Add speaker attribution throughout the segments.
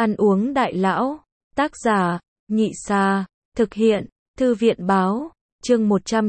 Speaker 1: Ăn uống đại lão. Tác giả, Nhị Sa. Thực hiện, Thư viện báo. Chương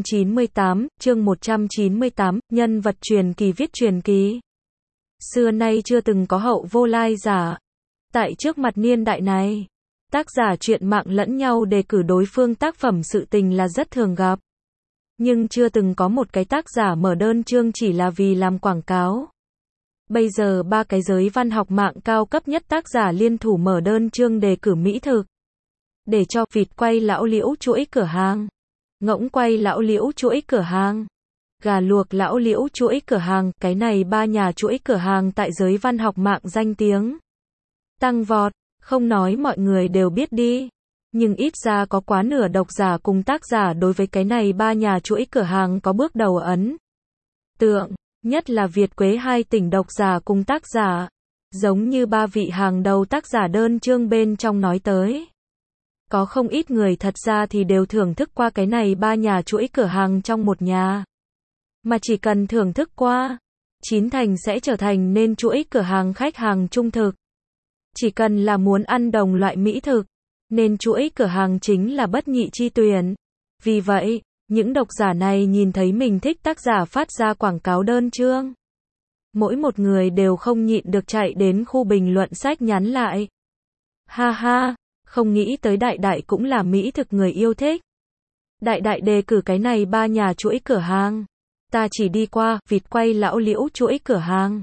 Speaker 1: 198, nhân vật truyền kỳ viết truyền kỳ. Xưa nay chưa từng có hậu vô lai giả. Tại trước mặt niên đại này, tác giả truyện mạng lẫn nhau đề cử đối phương tác phẩm sự tình là rất thường gặp. Nhưng chưa từng có một cái tác giả mở đơn chương chỉ là vì làm quảng cáo. Bây giờ ba cái giới văn học mạng cao cấp nhất tác giả liên thủ mở đơn chương đề cử mỹ thực. Để cho vịt quay lão liễu chuỗi cửa hàng, ngỗng quay lão liễu chuỗi cửa hàng, gà luộc lão liễu chuỗi cửa hàng, cái này ba nhà chuỗi cửa hàng tại giới văn học mạng danh tiếng tăng vọt, không nói mọi người đều biết đi. Nhưng ít ra có quá nửa độc giả cùng tác giả đối với cái này ba nhà chuỗi cửa hàng có bước đầu ấn tượng, nhất là Việt Quế hai tỉnh độc giả cùng tác giả, giống như ba vị hàng đầu tác giả đơn chương bên trong nói tới. Có không ít người thật ra thì đều thưởng thức qua cái này ba nhà chuỗi cửa hàng trong một nhà. Mà chỉ cần thưởng thức qua, chín thành sẽ trở thành nên chuỗi cửa hàng khách hàng trung thực. Chỉ cần là muốn ăn đồng loại mỹ thực, nên chuỗi cửa hàng chính là bất nhị chi tuyển. Vì vậy, những độc giả này nhìn thấy mình thích tác giả phát ra quảng cáo đơn chương, mỗi một người đều không nhịn được chạy đến khu bình luận sách nhắn lại. Ha ha, không nghĩ tới đại đại cũng là mỹ thực người yêu thích. Đại đại đề cử cái này ba nhà chuỗi cửa hàng. Ta chỉ đi qua, vịt quay lão liễu chuỗi cửa hàng.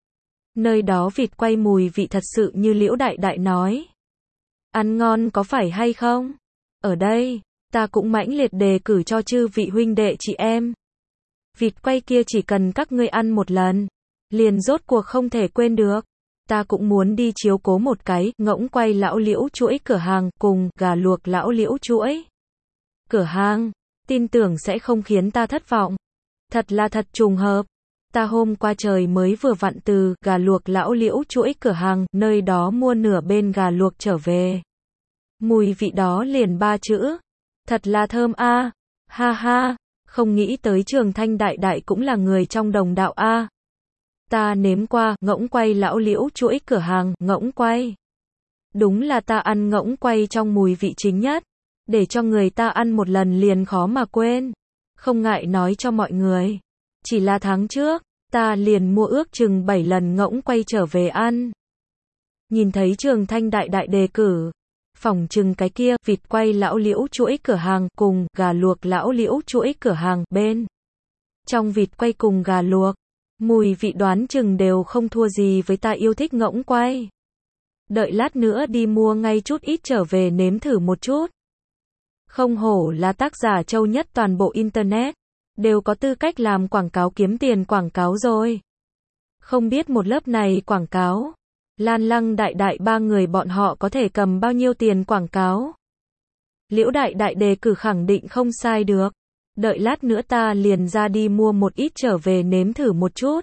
Speaker 1: Nơi đó vịt quay mùi vị thật sự như liễu đại đại nói. Ăn ngon có phải hay không? Ở đây, ta cũng mãnh liệt đề cử cho chư vị huynh đệ chị em. Vịt quay kia chỉ cần các ngươi ăn một lần, liền rốt cuộc không thể quên được. Ta cũng muốn đi chiếu cố một cái, ngỗng quay lão liễu chuỗi cửa hàng, cùng, gà luộc lão liễu chuỗi cửa hàng, tin tưởng sẽ không khiến ta thất vọng. Thật là thật trùng hợp. Ta hôm qua trời mới vừa vặn từ, gà luộc lão liễu chuỗi cửa hàng, nơi đó mua nửa bên gà luộc trở về. Mùi vị đó liền ba chữ. Thật là thơm a. Ha ha, không nghĩ tới Trường Thanh đại đại cũng là người trong đồng đạo a. Ta nếm qua, ngỗng quay lão liễu chuỗi cửa hàng, ngỗng quay. Đúng là ta ăn ngỗng quay trong mùi vị chính nhất. Để cho người ta ăn một lần liền khó mà quên. Không ngại nói cho mọi người. Chỉ là tháng trước, ta liền mua ước chừng 7 lần ngỗng quay trở về ăn. Nhìn thấy Trường Thanh đại đại đề cử, phỏng chừng cái kia, vịt quay lão liễu chuỗi cửa hàng, cùng, gà luộc lão liễu chuỗi cửa hàng, bên. Trong vịt quay cùng gà luộc, mùi vị đoán chừng đều không thua gì với ta yêu thích ngỗng quay. Đợi lát nữa đi mua ngay chút ít trở về nếm thử một chút. Không hổ là tác giả châu nhất toàn bộ Internet, đều có tư cách làm quảng cáo kiếm tiền quảng cáo rồi. Không biết một lớp này quảng cáo, Lan Lăng đại đại ba người bọn họ có thể cầm bao nhiêu tiền quảng cáo. Liễu đại đại đề cử khẳng định không sai được. Đợi lát nữa ta liền ra đi mua một ít trở về nếm thử một chút.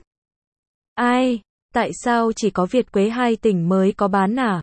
Speaker 1: Ai, tại sao chỉ có Việt Quế hai tỉnh mới có bán à?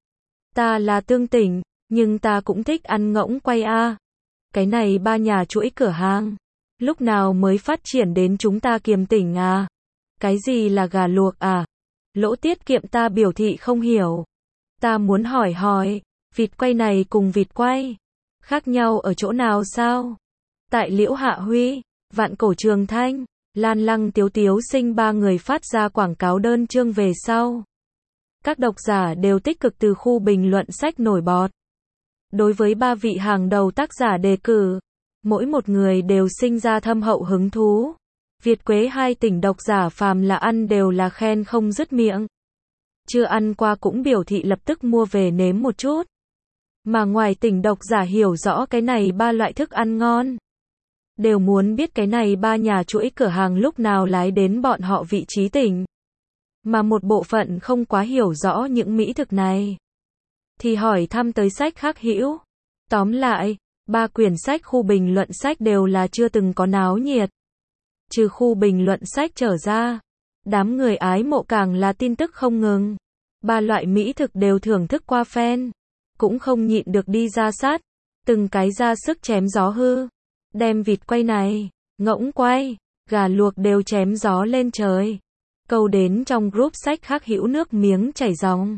Speaker 1: Ta là Tương tỉnh, nhưng ta cũng thích ăn ngỗng quay a. Cái này ba nhà chuỗi cửa hàng, lúc nào mới phát triển đến chúng ta Kiềm tỉnh à? Cái gì là gà luộc à? Lỗ tiết kiệm ta biểu thị không hiểu. Ta muốn hỏi, vịt quay này cùng vịt quay, khác nhau ở chỗ nào sao? Tại Liễu Hạ Huy, Vạn Cổ Trường Thanh, Lan Lăng Tiếu Tiếu Sinh ba người phát ra quảng cáo đơn chương về sau. Các độc giả đều tích cực từ khu bình luận sách nổi bọt. Đối với ba vị hàng đầu tác giả đề cử, mỗi một người đều sinh ra thâm hậu hứng thú. Việt Quế hai tỉnh độc giả phàm là ăn đều là khen không dứt miệng. Chưa ăn qua cũng biểu thị lập tức mua về nếm một chút. Mà ngoài tỉnh độc giả hiểu rõ cái này ba loại thức ăn ngon, đều muốn biết cái này ba nhà chuỗi cửa hàng lúc nào lái đến bọn họ vị trí tỉnh. Mà một bộ phận không quá hiểu rõ những mỹ thực này, thì hỏi thăm tới sách khác hữu. Tóm lại, ba quyển sách khu bình luận sách đều là chưa từng có náo nhiệt. Trừ khu bình luận sách trở ra, đám người ái mộ càng là tin tức không ngừng. Ba loại mỹ thực đều thưởng thức qua fan, cũng không nhịn được đi ra sát, từng cái ra sức chém gió hư. Đem vịt quay này, ngỗng quay, gà luộc đều chém gió lên trời. Câu đến trong group sách khác hữu nước miếng chảy ròng.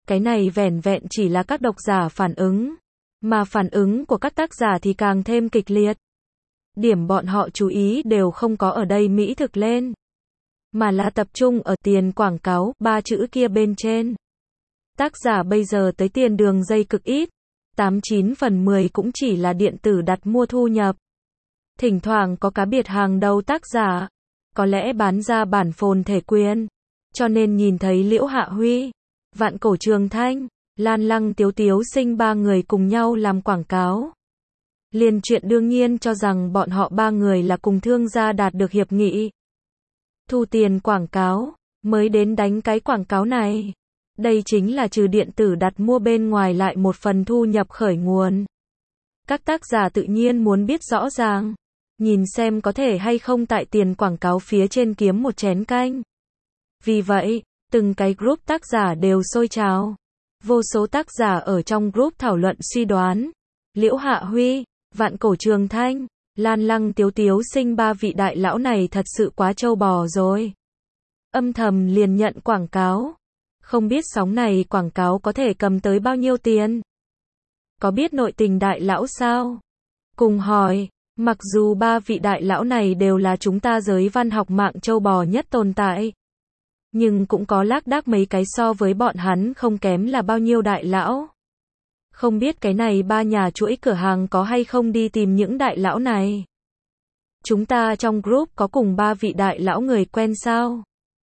Speaker 1: Cái này vẻn vẹn chỉ là các độc giả phản ứng, mà phản ứng của các tác giả thì càng thêm kịch liệt. Điểm bọn họ chú ý đều không có ở đây mỹ thực lên, mà là tập trung ở tiền quảng cáo, 3 chữ kia bên trên. Tác giả bây giờ tới tiền đường dây cực ít, 89 phần 10 cũng chỉ là điện tử đặt mua thu nhập. Thỉnh thoảng có cá biệt hàng đầu tác giả, có lẽ bán ra bản phồn thể quyền. Cho nên nhìn thấy Liễu Hạ Huy, Vạn Cổ Trường Thanh, Lan Lăng Tiếu Tiếu Sinh 3 người cùng nhau làm quảng cáo. Liền chuyện đương nhiên cho rằng bọn họ 3 người là cùng thương gia đạt được hiệp nghị. Thu tiền quảng cáo, mới đến đánh cái quảng cáo này. Đây chính là trừ điện tử đặt mua bên ngoài lại một phần thu nhập khởi nguồn. Các tác giả tự nhiên muốn biết rõ ràng, nhìn xem có thể hay không tại tiền quảng cáo phía trên kiếm một chén canh. Vì vậy, từng cái group tác giả đều sôi trào. Vô số tác giả ở trong group thảo luận suy đoán. Liễu Hạ Huy, Vạn Cổ Trường Thanh, Lan Lăng Tiếu Tiếu Sinh 3 vị đại lão này thật sự quá trâu bò rồi. Âm thầm liền nhận quảng cáo. Không biết sóng này quảng cáo có thể cầm tới bao nhiêu tiền? Có biết nội tình đại lão sao? Cùng hỏi, mặc dù 3 vị đại lão này đều là chúng ta giới văn học mạng trâu bò nhất tồn tại, nhưng cũng có lác đác mấy cái so với bọn hắn không kém là bao nhiêu đại lão. Không biết cái này 3 nhà chuỗi cửa hàng có hay không đi tìm những đại lão này? Chúng ta trong group có cùng 3 vị đại lão người quen sao?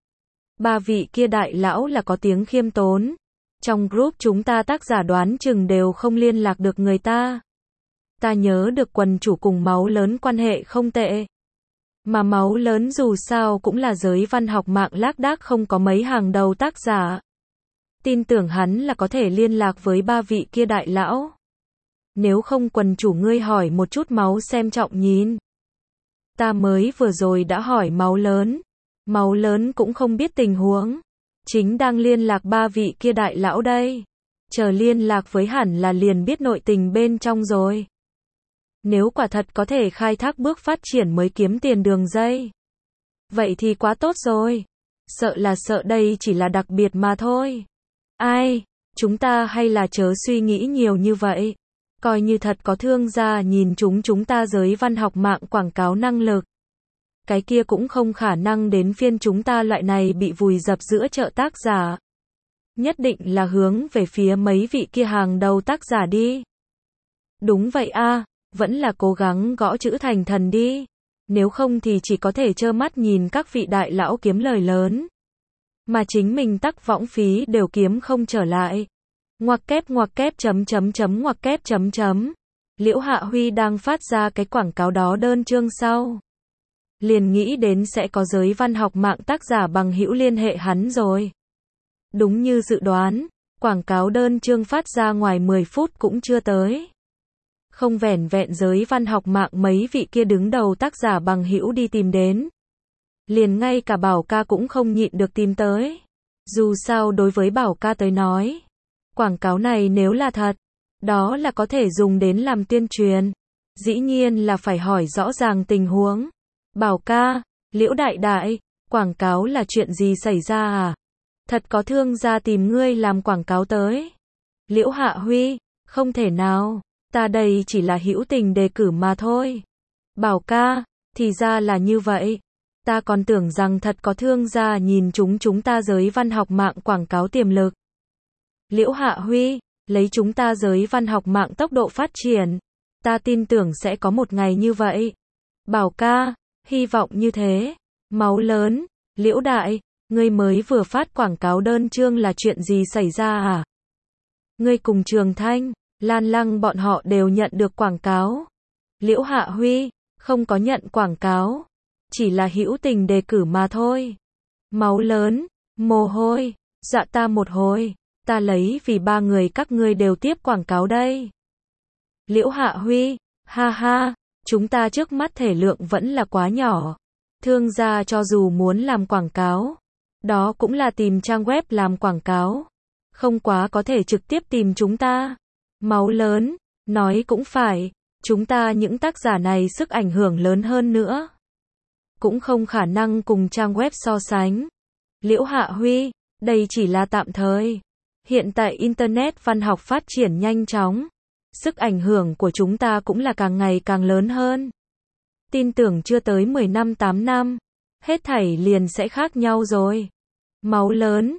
Speaker 1: 3 vị kia đại lão là có tiếng khiêm tốn. Trong group chúng ta tác giả đoán chừng đều không liên lạc được người ta. Ta nhớ được quần chủ cùng Máu Lớn quan hệ không tệ. Mà Máu Lớn dù sao cũng là giới văn học mạng lác đác không có mấy hàng đầu tác giả. Tin tưởng hắn là có thể liên lạc với 3 vị kia đại lão. Nếu không quần chủ ngươi hỏi một chút Máu xem trọng nhìn. Ta mới vừa rồi đã hỏi Máu Lớn. Máu Lớn cũng không biết tình huống. Chính đang liên lạc 3 vị kia đại lão đây. Chờ liên lạc với hẳn là liền biết nội tình bên trong rồi. Nếu quả thật có thể khai thác bước phát triển mới kiếm tiền đường dây, vậy thì quá tốt rồi. Sợ là sợ đây chỉ là đặc biệt mà thôi. Ai, chúng ta hay là chớ suy nghĩ nhiều như vậy. Coi như thật có thương gia nhìn chúng ta giới văn học mạng quảng cáo năng lực. Cái kia cũng không khả năng đến phiên chúng ta loại này bị vùi dập giữa chợ tác giả. Nhất định là hướng về phía mấy vị kia hàng đầu tác giả đi. Đúng vậy a, vẫn là cố gắng gõ chữ thành thần đi. Nếu không thì chỉ có thể trơ mắt nhìn các vị đại lão kiếm lời lớn. Mà chính mình tắc võng phí đều kiếm không trở lại. Ngoặc kép ngoặc kép chấm. Liễu Hạ Huy đang phát ra cái quảng cáo đó đơn chương sau. Liền nghĩ đến sẽ có giới văn học mạng tác giả bằng hữu liên hệ hắn rồi. Đúng như dự đoán, quảng cáo đơn chương phát ra ngoài 10 phút cũng chưa tới. Không vẻn vẹn giới văn học mạng mấy vị kia đứng đầu tác giả bằng hữu đi tìm đến. Liền ngay cả Bảo Ca cũng không nhịn được tìm tới. Dù sao đối với Bảo Ca tới nói, quảng cáo này nếu là thật, đó là có thể dùng đến làm tuyên truyền. Dĩ nhiên là phải hỏi rõ ràng tình huống. Bảo Ca, Liễu Đại Đại, quảng cáo là chuyện gì xảy ra à? Thật có thương gia tìm ngươi làm quảng cáo tới. Liễu Hạ Huy, không thể nào, ta đây chỉ là hữu tình đề cử mà thôi. Bảo Ca, thì ra là như vậy. Ta còn tưởng rằng thật có thương gia nhìn chúng ta giới văn học mạng quảng cáo tiềm lực. Liễu Hạ Huy, lấy chúng ta giới văn học mạng tốc độ phát triển, ta tin tưởng sẽ có một ngày như vậy. Bảo Ca, hy vọng như thế. Máu Lớn, Liễu Đại, ngươi mới vừa phát quảng cáo đơn chương là chuyện gì xảy ra à? Ngươi cùng Trường Thanh, Lan Lăng bọn họ đều nhận được quảng cáo. Liễu Hạ Huy, không có nhận quảng cáo, chỉ là hữu tình đề cử mà thôi. Máu Lớn, mồ hôi, dạ ta một hồi, ta lấy vì 3 người các ngươi đều tiếp quảng cáo đây. Liễu Hạ Huy, ha ha, chúng ta trước mắt thể lượng vẫn là quá nhỏ. Thương gia cho dù muốn làm quảng cáo, đó cũng là tìm trang web làm quảng cáo. Không quá có thể trực tiếp tìm chúng ta. Máu Lớn, nói cũng phải, chúng ta những tác giả này sức ảnh hưởng lớn hơn nữa. Cũng không khả năng cùng trang web so sánh. Liễu Hạ Huy, đây chỉ là tạm thời. Hiện tại Internet văn học phát triển nhanh chóng. Sức ảnh hưởng của chúng ta cũng là càng ngày càng lớn hơn. Tin tưởng chưa tới 10 năm 8 năm, hết thảy liền sẽ khác nhau rồi. Máu lớn,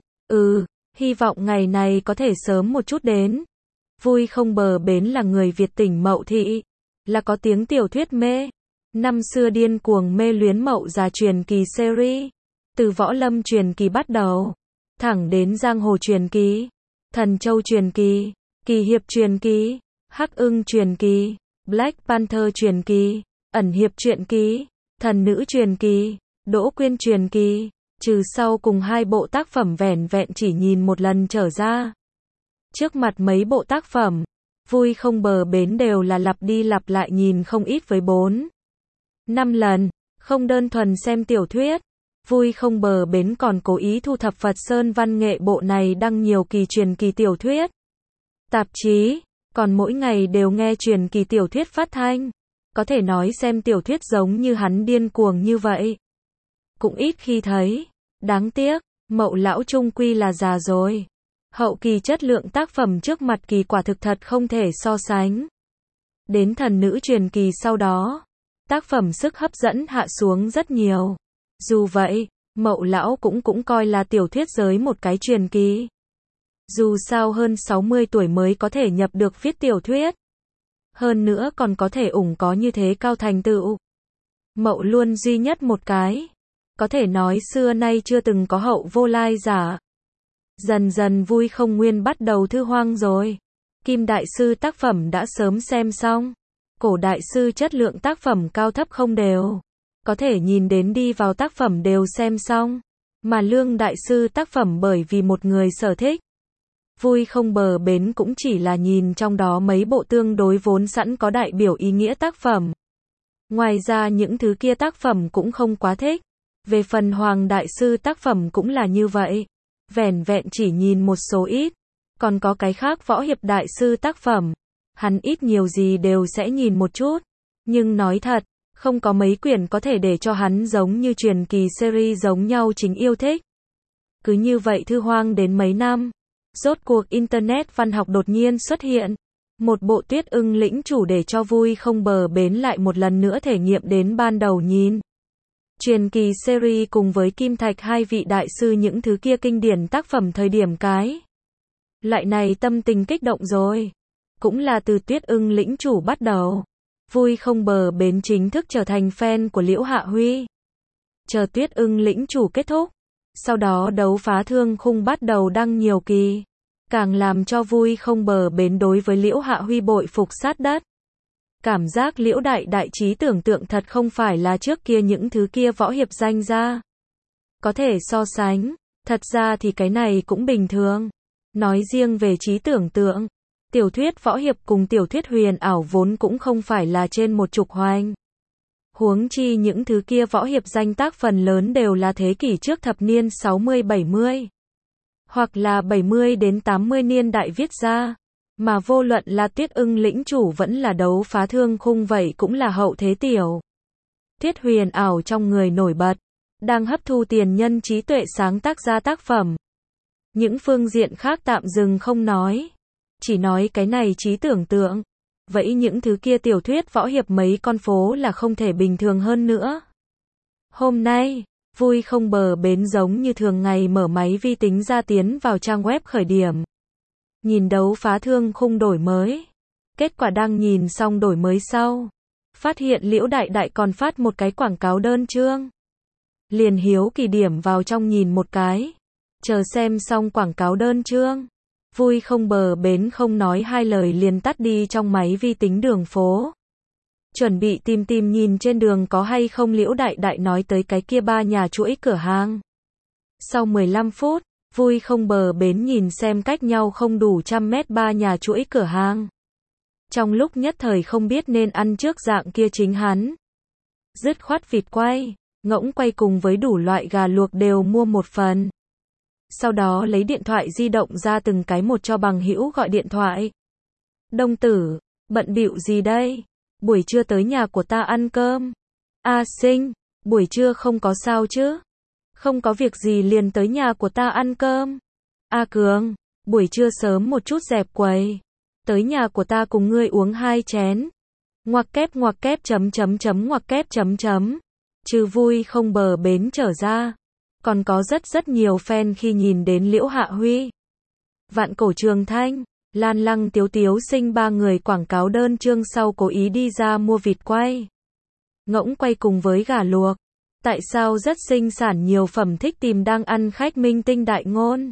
Speaker 1: hy vọng ngày này có thể sớm một chút đến. Vui không bờ bến là người Việt tỉnh Mậu Thị, là có tiếng tiểu thuyết mê. Năm xưa điên cuồng mê luyến Mậu Già truyền kỳ series, từ Võ Lâm truyền kỳ bắt đầu, thẳng đến Giang Hồ truyền kỳ, Thần Châu truyền kỳ, Kỳ Hiệp truyền kỳ, Hắc Ưng truyền kỳ, Black Panther truyền kỳ, Ẩn Hiệp truyện ký, Thần Nữ truyền kỳ, Đỗ Quyên truyền kỳ, trừ sau cùng 2 bộ tác phẩm vẻn vẹn chỉ nhìn một lần trở ra. Trước mặt mấy bộ tác phẩm, Vui không bờ bến đều là lặp đi lặp lại nhìn không ít với 4, 5 lần, không đơn thuần xem tiểu thuyết. Vui không bờ bến còn cố ý thu thập Phật Sơn văn nghệ bộ này đăng nhiều kỳ truyền kỳ tiểu thuyết, tạp chí, còn mỗi ngày đều nghe truyền kỳ tiểu thuyết phát thanh. Có thể nói xem tiểu thuyết giống như hắn điên cuồng như vậy cũng ít khi thấy. Đáng tiếc, Mậu lão trung quy là già rồi. Hậu kỳ chất lượng tác phẩm trước mặt kỳ quả thực thật không thể so sánh. Đến Thần Nữ truyền kỳ sau đó, tác phẩm sức hấp dẫn hạ xuống rất nhiều. Dù vậy, Mậu lão cũng coi là tiểu thuyết giới một cái truyền kỳ. Dù sao hơn 60 tuổi mới có thể nhập được viết tiểu thuyết. Hơn nữa còn có thể có như thế cao thành tựu. Mậu luôn duy nhất một cái. Có thể nói xưa nay chưa từng có hậu vô lai giả. Dần dần Vui không nguyên bắt đầu thư hoang rồi. Kim Đại Sư tác phẩm đã sớm xem xong. Cổ Đại Sư chất lượng tác phẩm cao thấp không đều. Có thể nhìn đến đi vào tác phẩm đều xem xong. Mà Lương Đại Sư tác phẩm bởi vì một người sở thích. Vui không bờ bến cũng chỉ là nhìn trong đó mấy bộ tương đối vốn sẵn có đại biểu ý nghĩa tác phẩm. Ngoài ra những thứ kia tác phẩm cũng không quá thích. Về phần Hoàng Đại Sư tác phẩm cũng là như vậy. Vẻn vẹn chỉ nhìn một số ít. Còn có cái khác Võ Hiệp Đại Sư tác phẩm. Hắn ít nhiều gì đều sẽ nhìn một chút. Nhưng nói thật, không có mấy quyển có thể để cho hắn giống như truyền kỳ series giống nhau chính yêu thích. Cứ như vậy thư hoang đến mấy năm. Rốt cuộc Internet văn học đột nhiên xuất hiện. Một bộ Tuyết Ưng lĩnh chủ để cho Vui không bờ bến lại một lần nữa thể nghiệm đến ban đầu nhìn. Truyền kỳ series cùng với Kim Thạch hai vị đại sư những thứ kia kinh điển tác phẩm thời điểm cái. Lại này tâm tình kích động rồi. Cũng là từ Tuyết Ưng lĩnh chủ bắt đầu. Vui không bờ bến chính thức trở thành fan của Liễu Hạ Huy. Chờ Tuyết Ưng lĩnh chủ kết thúc. Sau đó Đấu Phá Thương Khung bắt đầu đăng nhiều kỳ. Càng làm cho Vui không bờ bến đối với Liễu Hạ Huy bội phục sát đất. Cảm giác Liễu đại trí tưởng tượng thật không phải là trước kia những thứ kia võ hiệp danh ra. Có thể so sánh, thật ra thì cái này cũng bình thường. Nói riêng về trí tưởng tượng, tiểu thuyết võ hiệp cùng tiểu thuyết huyền ảo vốn cũng không phải là trên một trục hoành. Huống chi những thứ kia võ hiệp danh tác phần lớn đều là thế kỷ trước thập niên 60-70. Hoặc là 70 đến 80 niên đại viết ra. Mà vô luận là Tuyết Ưng lĩnh chủ vẫn là Đấu Phá Thương Khung vậy cũng là hậu thế tiểu. Thuyết huyền ảo trong người nổi bật. Đang hấp thu tiền nhân trí tuệ sáng tác ra tác phẩm. Những phương diện khác tạm dừng không nói. Chỉ nói cái này trí tưởng tượng. Vậy những thứ kia tiểu thuyết võ hiệp mấy con phố là không thể bình thường hơn nữa. Hôm nay, Vui không bờ bến giống như thường ngày mở máy vi tính ra tiến vào trang web khởi điểm. Nhìn Đấu Phá Thương Khung đổi mới. Kết quả đang nhìn xong đổi mới sau. Phát hiện Liễu đại còn phát một cái quảng cáo đơn chương. Liền hiếu kỳ điểm vào trong nhìn một cái. Chờ xem xong quảng cáo đơn chương. Vui không bờ bến không nói hai lời liền tắt đi trong máy vi tính đường phố. Chuẩn bị tìm nhìn trên đường có hay không Liễu đại nói tới cái kia 3 nhà chuỗi cửa hàng. Sau 15 phút, Vui không bờ bến nhìn xem cách nhau không đủ 100 mét 3 nhà chuỗi cửa hàng. Trong lúc nhất thời không biết nên ăn trước dạng kia chính hắn. Dứt khoát vịt quay, ngỗng quay cùng với đủ loại gà luộc đều mua một phần. Sau đó lấy điện thoại di động ra từng cái một cho bằng hữu gọi điện thoại. Đông tử, bận bịu gì đây? Buổi trưa tới nhà của ta ăn cơm. A Sinh, buổi trưa không có sao chứ? Không có việc gì liền tới nhà của ta ăn cơm. A Cường, Buổi trưa sớm một chút dẹp quầy. Tới nhà của ta cùng ngươi uống 2 chén. Ngoặc kép ngoặc kép. Trừ vui không bờ bến trở ra. Còn có rất nhiều fan khi nhìn đến Liễu Hạ Huy. Vạn Cổ Trường Thanh, Lan Lăng Tiếu Tiếu Sinh ba người quảng cáo đơn chương sau cố ý đi ra mua vịt quay. Ngỗng quay cùng với gà luộc. Tại sao rất sinh sản nhiều phẩm thích tìm đang ăn khách minh tinh đại ngôn?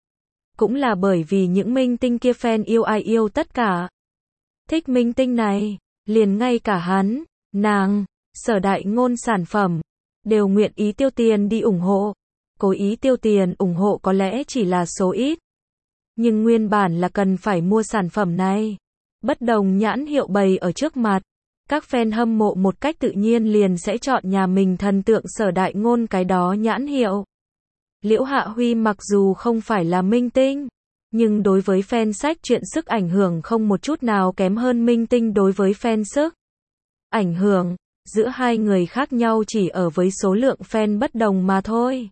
Speaker 1: Cũng là bởi vì những minh tinh kia fan yêu ai yêu tất cả. Thích minh tinh này, liền ngay cả hắn, nàng, Sở đại ngôn sản phẩm, đều nguyện ý tiêu tiền đi ủng hộ. Cố ý tiêu tiền ủng hộ có lẽ chỉ là số ít. Nhưng nguyên bản là cần phải mua sản phẩm này. Bất đồng nhãn hiệu bày ở trước mặt. Các fan hâm mộ một cách tự nhiên liền sẽ chọn nhà mình thần tượng Sở đại ngôn cái đó nhãn hiệu. Liễu Hạ Huy mặc dù không phải là minh tinh, nhưng đối với fan sách truyện sức ảnh hưởng không một chút nào kém hơn minh tinh đối với fan sức ảnh hưởng. Giữa hai người khác nhau chỉ ở với số lượng fan bất đồng mà thôi.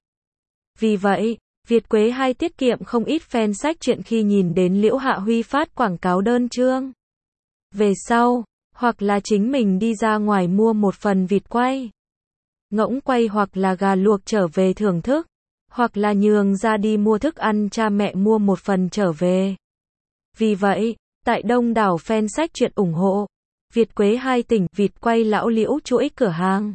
Speaker 1: Vì vậy, Việt Quế Hai tiết kiệm không ít fan sách truyện khi nhìn đến Liễu Hạ Huy phát quảng cáo đơn chương. Về sau, hoặc là chính mình đi ra ngoài mua một phần vịt quay, ngỗng quay hoặc là gà luộc trở về thưởng thức, hoặc là nhường ra đi mua thức ăn cha mẹ mua một phần trở về. Vì vậy, tại đông đảo fan sách truyện ủng hộ, Việt Quế Hai tỉnh vịt quay lão Liễu chuỗi cửa hàng,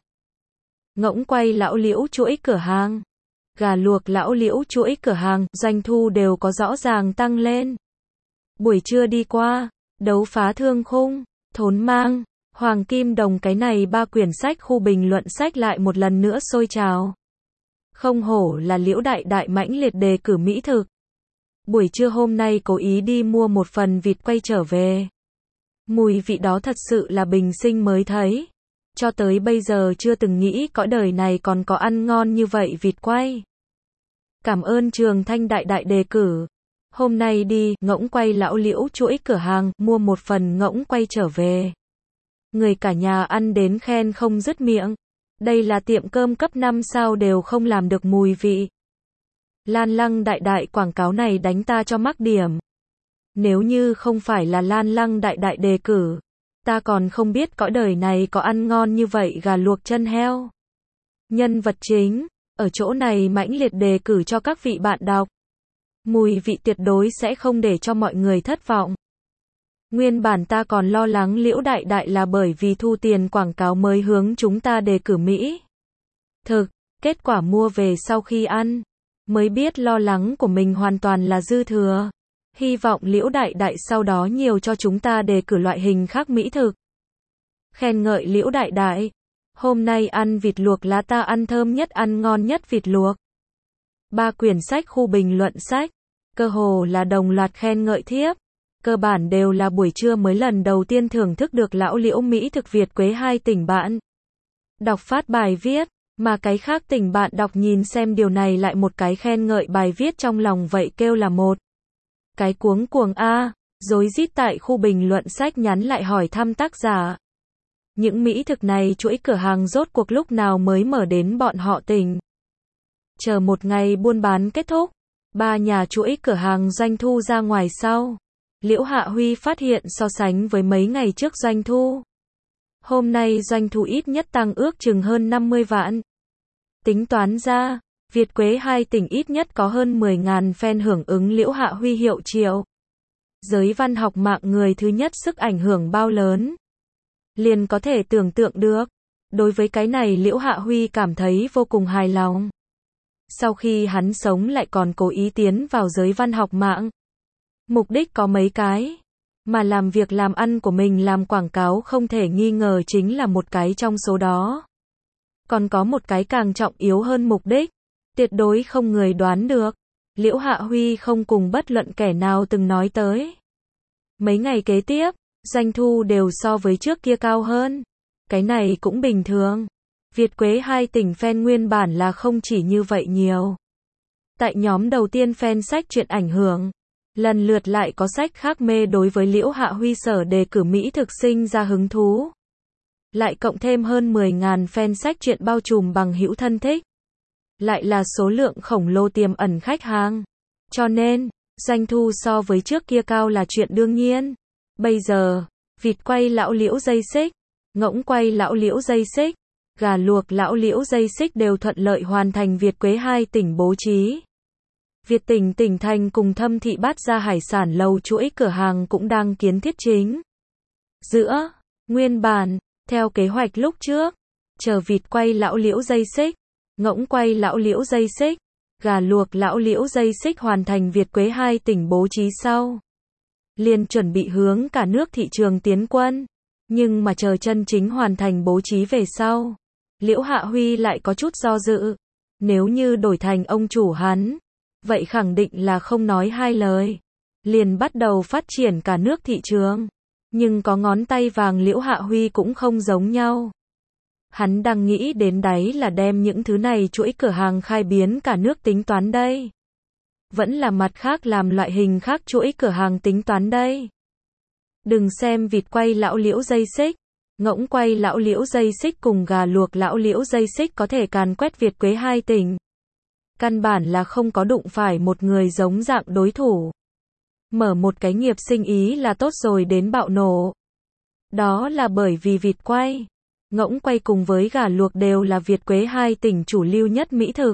Speaker 1: ngỗng quay lão Liễu chuỗi cửa hàng, gà luộc lão Liễu chuỗi cửa hàng, doanh thu đều có rõ ràng tăng lên. Buổi trưa đi qua, đấu phá thương khung, thốn mang, Hoàng Kim Đồng cái này 3 quyển sách khu bình luận sách lại một lần nữa sôi trào. Không hổ là Liễu đại đại mãnh liệt đề cử mỹ thực. Buổi trưa hôm nay cố ý đi mua một phần vịt quay trở về. Mùi vị đó thật sự là bình sinh mới thấy. Cho tới bây giờ chưa từng nghĩ cõi đời này còn có ăn ngon như vậy vịt quay. Cảm ơn Trường Thanh đại đại đề cử. Hôm nay đi ngỗng quay lão Liễu chuỗi cửa hàng, mua một phần ngỗng quay trở về. Người cả nhà ăn đến khen không dứt miệng. Đây là tiệm cơm cấp 5 sao đều không làm được mùi vị. Lan Lăng đại đại quảng cáo này đánh ta cho mắc điểm. Nếu như không phải là Lan Lăng đại đại đề cử, ta còn không biết cõi đời này có ăn ngon như vậy gà luộc chân heo. Nhân vật chính, ở chỗ này mãnh liệt đề cử cho các vị bạn đọc. Mùi vị tuyệt đối sẽ không để cho mọi người thất vọng. Nguyên bản ta còn lo lắng Liễu đại đại là bởi vì thu tiền quảng cáo mới hướng chúng ta đề cử Mỹ. Thực, kết quả mua về sau khi ăn, mới biết lo lắng của mình hoàn toàn là dư thừa. Hy vọng Liễu đại đại sau đó nhiều cho chúng ta đề cử loại hình khác mỹ thực. Khen ngợi Liễu đại đại. Hôm nay ăn vịt luộc là ta ăn thơm nhất ăn ngon nhất vịt luộc. 3 quyển sách khu bình luận sách, cơ hồ là đồng loạt khen ngợi thiếp. Cơ bản đều là buổi trưa mới lần đầu tiên thưởng thức được lão Liễu mỹ thực Việt Quế Hai tỉnh bạn. Đọc phát bài viết, mà cái khác tỉnh bạn đọc nhìn xem điều này lại một cái khen ngợi bài viết trong lòng vậy kêu là một cái cuống cuồng a, rối rít tại khu bình luận sách nhắn lại hỏi thăm tác giả. Những mỹ thực này chuỗi cửa hàng rốt cuộc lúc nào mới mở đến bọn họ tỉnh. Chờ một ngày buôn bán kết thúc, 3 nhà chuỗi cửa hàng doanh thu ra ngoài sau. Liễu Hạ Huy phát hiện so sánh với mấy ngày trước doanh thu. Hôm nay doanh thu ít nhất tăng ước chừng hơn 50 vạn. Tính toán ra, Việt Quế Hai tỉnh ít nhất có hơn 10.000 fan hưởng ứng Liễu Hạ Huy hiệu triệu. Giới văn học mạng người thứ nhất sức ảnh hưởng bao lớn. Liền có thể tưởng tượng được. Đối với cái này Liễu Hạ Huy cảm thấy vô cùng hài lòng. Sau khi hắn sống lại còn cố ý tiến vào giới văn học mạng. Mục đích có mấy cái. Mà làm việc làm ăn của mình làm quảng cáo không thể nghi ngờ chính là một cái trong số đó. Còn có một cái càng trọng yếu hơn mục đích. Tuyệt đối không người đoán được. Liễu Hạ Huy không cùng bất luận kẻ nào từng nói tới. Mấy ngày kế tiếp, doanh thu đều so với trước kia cao hơn. Cái này cũng bình thường. Việt Quế Hai tỉnh fan nguyên bản là không chỉ như vậy nhiều. Tại nhóm đầu tiên fan sách truyện ảnh hưởng, lần lượt lại có sách khác mê đối với Liễu Hạ Huy sở đề cử mỹ thực sinh ra hứng thú. Lại cộng thêm hơn 10.000 fan sách truyện bao trùm bằng hữu thân thích. Lại là số lượng khổng lồ tiềm ẩn khách hàng. Cho nên, Doanh thu so với trước kia cao là chuyện đương nhiên. Bây giờ, vịt quay lão liễu dây xích, ngỗng quay lão liễu dây xích, gà luộc lão liễu dây xích đều thuận lợi hoàn thành Việt Quế 2 tỉnh bố trí. Việt tỉnh thành cùng Thâm Thị Bát Gia hải sản lầu chuỗi cửa hàng cũng đang kiến thiết chính. Giữa, nguyên bản, theo kế hoạch lúc trước, chờ vịt quay lão liễu dây xích, ngỗng quay lão liễu dây xích, gà luộc lão liễu dây xích hoàn thành Việt Quế 2 tỉnh bố trí sau. Liền chuẩn bị hướng cả nước thị trường tiến quân. Nhưng mà chờ chân chính hoàn thành bố trí về sau, Liễu Hạ Huy lại có chút do dự. Nếu như đổi thành ông chủ hắn, vậy khẳng định là không nói hai lời. Liền bắt đầu phát triển cả nước thị trường. Nhưng có ngón tay vàng Liễu Hạ Huy cũng không giống nhau. Hắn đang nghĩ đến đấy là đem những thứ này chuỗi cửa hàng khai biến cả nước tính toán đây. Vẫn là mặt khác làm loại hình khác chuỗi cửa hàng tính toán đây. Đừng xem vịt quay lão liễu dây xích, ngỗng quay lão liễu dây xích cùng gà luộc lão liễu dây xích có thể càn quét Việt Quế 2 tỉnh. Căn bản là không có đụng phải một người giống dạng đối thủ. Mở một cái nghiệp sinh ý là tốt rồi đến bạo nổ. Đó là bởi vì vịt quay, ngỗng quay cùng với gà luộc đều là Việt Quế 2 tỉnh chủ lưu nhất mỹ thực.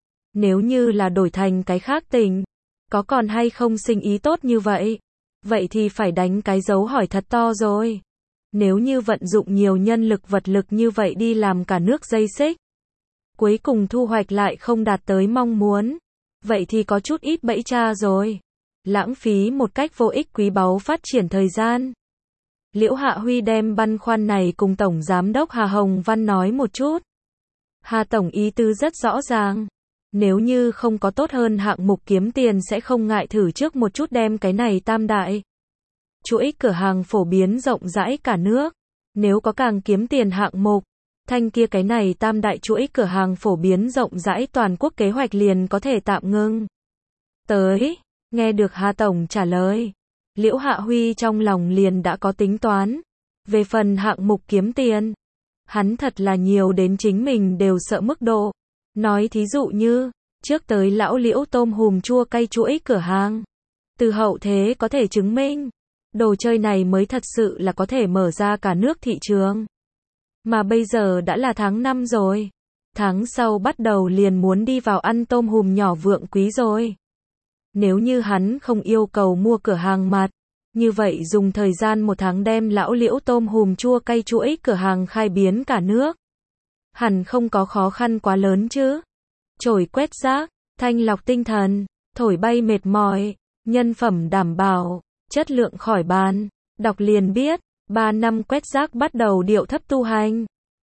Speaker 1: Nếu như là đổi thành cái khác tỉnh, có còn hay không sinh ý tốt như vậy? Vậy thì phải đánh cái dấu hỏi thật to rồi. Nếu như vận dụng nhiều nhân lực vật lực như vậy đi làm cả nước dây xích, cuối cùng thu hoạch lại không đạt tới mong muốn, vậy thì có chút ít bẫy cha rồi. Lãng phí một cách vô ích quý báu phát triển thời gian. Liễu Hạ Huy đem băn khoăn này cùng Tổng Giám đốc Hà Hồng Văn nói một chút. Hà Tổng ý tứ rất rõ ràng. Nếu như không có tốt hơn hạng mục kiếm tiền sẽ không ngại thử trước một chút đem cái này tam đại chuỗi cửa hàng phổ biến rộng rãi cả nước. Nếu có càng kiếm tiền hạng mục, thanh kia cái này tam đại chuỗi cửa hàng phổ biến rộng rãi toàn quốc kế hoạch liền có thể tạm ngưng. Tới, nghe được Hà Tổng trả lời, Liễu Hạ Huy trong lòng liền đã có tính toán. Về phần hạng mục kiếm tiền, hắn thật là nhiều đến chính mình đều sợ mức độ. Nói thí dụ như, trước tới lão Liễu tôm hùm chua cay chuỗi cửa hàng. Từ hậu thế có thể chứng minh, đồ chơi này mới thật sự là có thể mở ra cả nước thị trường. Mà bây giờ đã là tháng 5 rồi. Tháng sau bắt đầu liền muốn đi vào ăn tôm hùm nhỏ Vượng Quý rồi. Nếu như hắn không yêu cầu mua cửa hàng mặt, như vậy dùng thời gian 1 tháng đem lão Liễu tôm hùm chua cay chuỗi cửa hàng khai biến cả nước. Hẳn không có khó khăn quá lớn chứ. Chổi quét rác, thanh lọc tinh thần, thổi bay mệt mỏi, nhân phẩm đảm bảo, chất lượng khỏi bàn. Đọc liền biết, 3 năm quét rác bắt đầu điệu thấp tu hành.